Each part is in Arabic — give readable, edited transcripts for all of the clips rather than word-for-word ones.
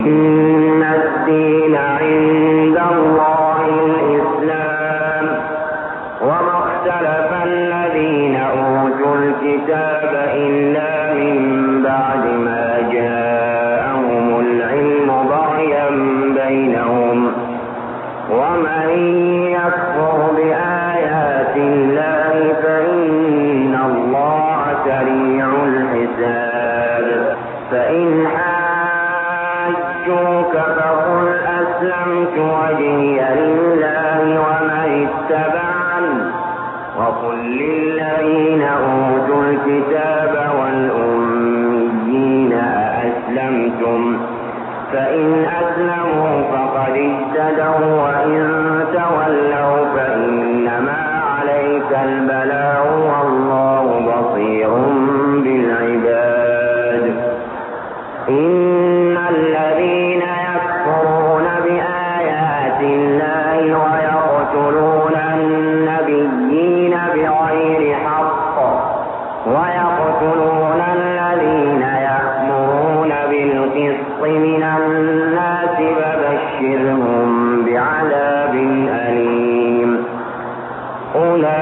إن الدين عند الله الإسلام وما اختلف الذين أوتوا الكتاب إلا من بعد ما جاءهم العلم بغيا بينهم ومن يكفر بآيات الله فإن الله سريع الحساب فإن حاجوك فقل أسلمت وجهي لله ومن اتبعني وقل للذين أوتوا الكتاب والأميين أأسلمتم فإن أسلموا فقد اهتدوا وإن تولوا فإنما عليك البلاغ والله بصير بالعباد إن الذين يكفرون بآيات الله ويقتلون النبيين بغير حق ويقتلون الذين يأمرون بالقسط من الناس فبشرهم بعذاب أليم أولئك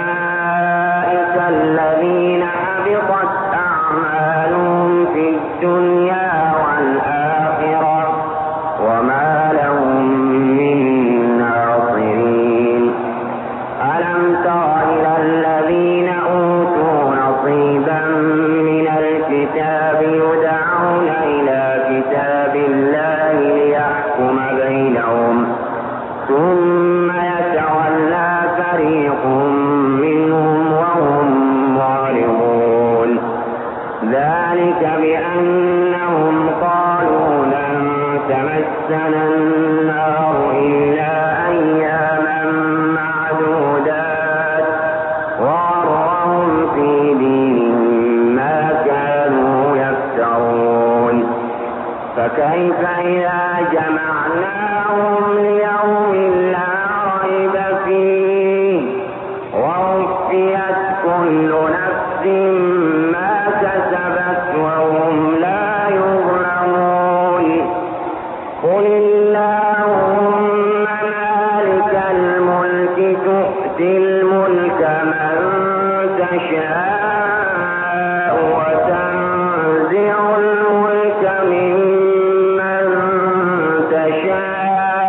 الذين حبطت أعمالهم في الدنيا والآخرة وما لهم من ناصرين ألم تر إلى الذين أوتوا نصيبا من الكتاب يدعون إلى كتاب الله ليحكم بينهم ثم يتولى فريق منهم وهم معرضون ذلك بأنهم قالوا لن تمسنا النار إلا أياما معدودات وغرهم في دينهم ما كانوا يفترون فكيف إذا جمعناهم ليوم لا ريب فيه ووفيت كل نفس ما كسبت وهم لا يظلمون قل اللهم مالك الملك تؤتي الملك من تشاء وتنزع الملك ممن تشاء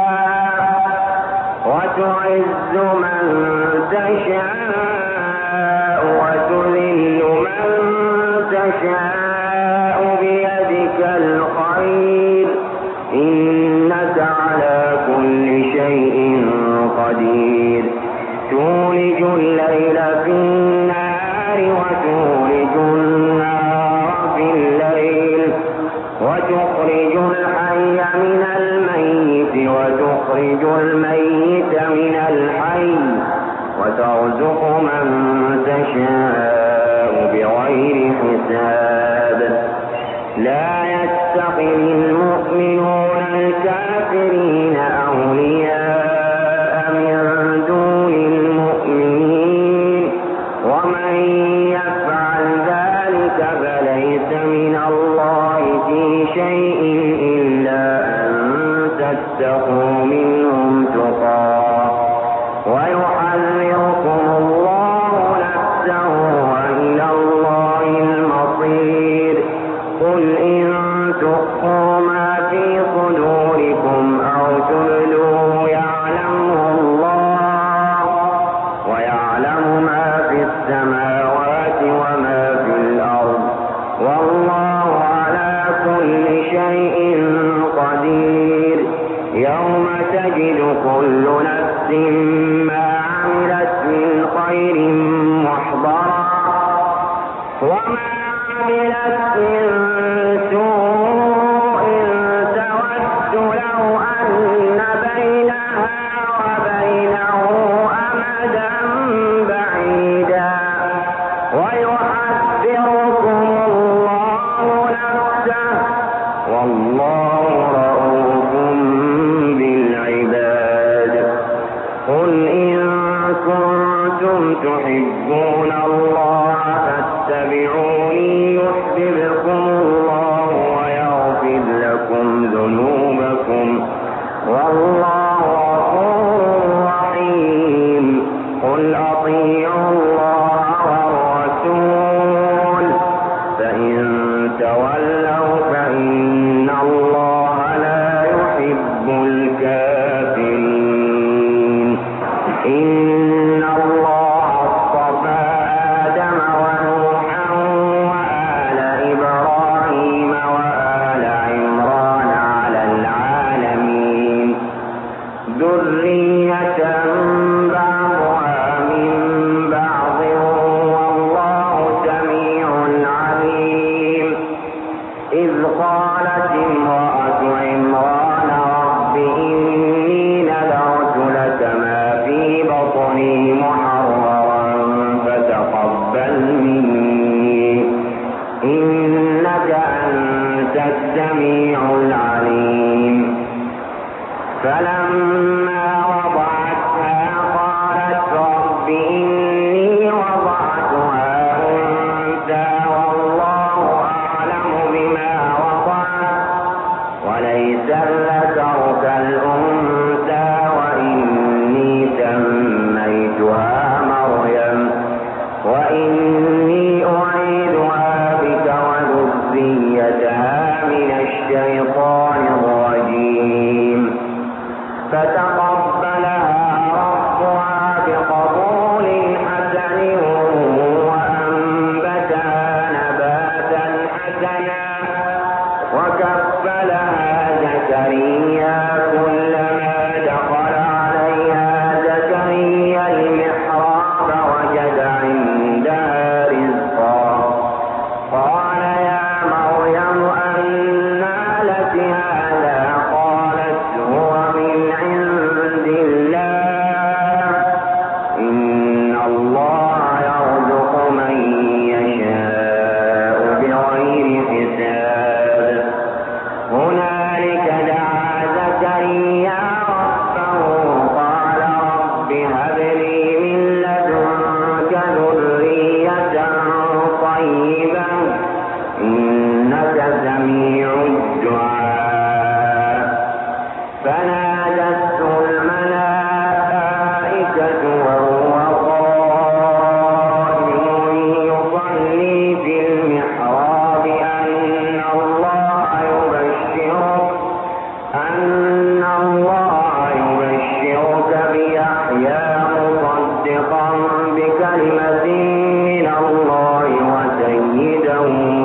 وتعز من تشاء وتذل من تشاء بيدك الخير إنك على كل شيء قدير تولج الليل في النهار وتولج النهار في الليل وتخرج الحي من الميت وتخرج الميت من الحي وترزق من تشاء بغير حساب لا يتخذ المؤمنون الكافرين أولياء من دون المؤمنين ومن يفعل ذلك فليس من الله في شيء إلا أن تتقوا منهم تقاه ويحذركم الله نفسه وإلى الله المصير قل إن تخفوا ما في صدوركم أو تبدوه يعلمه الله ويعلم ما في السماوات وما في الأرض والله على كل شيء قدير يوم تجد كل نفس ما عملت من خير محضرا وما عملت من سوء تود لو أن بينها وبينه أمدا بعيدا ويحذركم الله نفسه والله رؤوف بالعباد قل والله غفور رحيم. قل أطيعوا الله والرسول فإن تولوا فإن الله لا يحب الكافرين. إن الله اصطفى آدم ونوحا وآل إبراهيم وآل عمران على العالمين ذرية بعضها من بعض والله سميع عليم. إذ قالت امرأة عمران رب إني نذرت لك ما في بطني محررا فتقبل مني إنك أنت السميع العليم. فلما وضعتها قالت رب إني وضعتها أنثى والله أعلم بما وضعت وليس الذكر كالأنثى وإني سميتها مريم وإني أعيذها بك وذريتها من الشيطان الرجيم. فتقبلها ربها بقبول حسن وأنبتها نباتا حسنا وكفلها زكريا كلما دخل عليها زكريا المحراب وجد عندها رزقا قال يا مريم أنى لك هذا قالت هو من عند الله إن الله يرزق من يشاء بغير حساب. هنالك دعا زكريا ربه قال رب هب لي من لدنك ذرية طيبة إنك سميع الدعاء. فنادته الملائكة وهو قائم يصلي في المحراب أن الله يبشرك بيحيى مصدقا بكلمة من الله وسيدا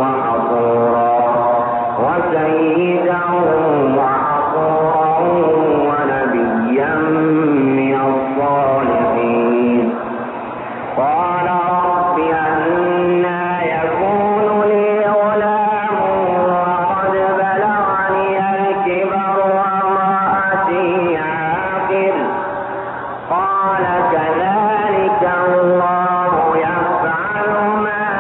وحصورا ونبيا من الصالحين. قال رب أنى يكون لي غلام وقد بلغني الكبر وامرأتي عاقر قال كذلك الله يفعل ما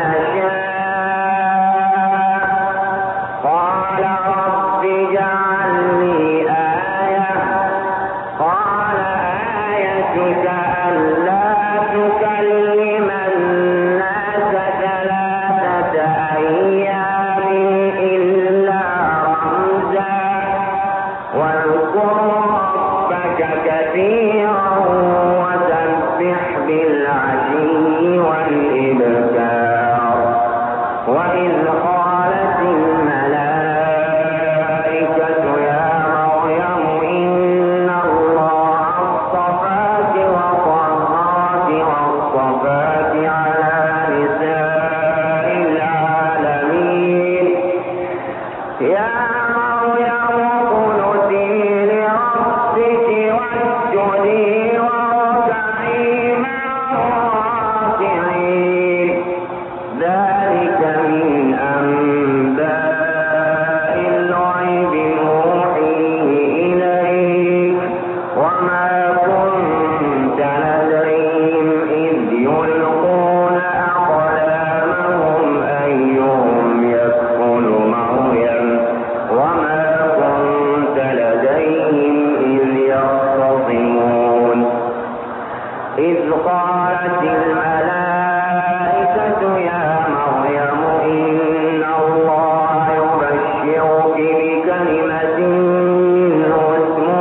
يشاء. قال رب اجعل لي آية قال آيتك ألا تكلم الناس 3 أيام إلا رمزا واذكر ربك كثيرا وسبح بالعشي والإبكار. وإذ قالت الملائكة يا مريم إن الله اصطفاك وطهرك واصطفاك على نساء العالمين. يا مريم اقنتي لربك واسجدي واركعي مع الراكعين. ذلك من أنباء الغيب نوحيه إليك وما كنت لديهم إذ يلقون أقلامهم أيهم يكفل مريم وما كنت لديهم إذ يختصمون. إذ قالت الملائكة يا مريم إن الله يبشرك بكلمة منه اسمه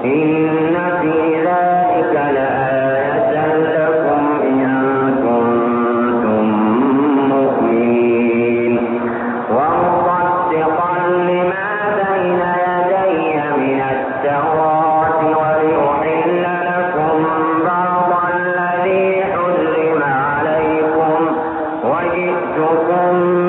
إن في ذلك لآية لكم إن كنتم مؤمنين ومصدقا لما بين يدي من التوراة ولأحل لكم بعض الذي حرم عليكم وجئتكم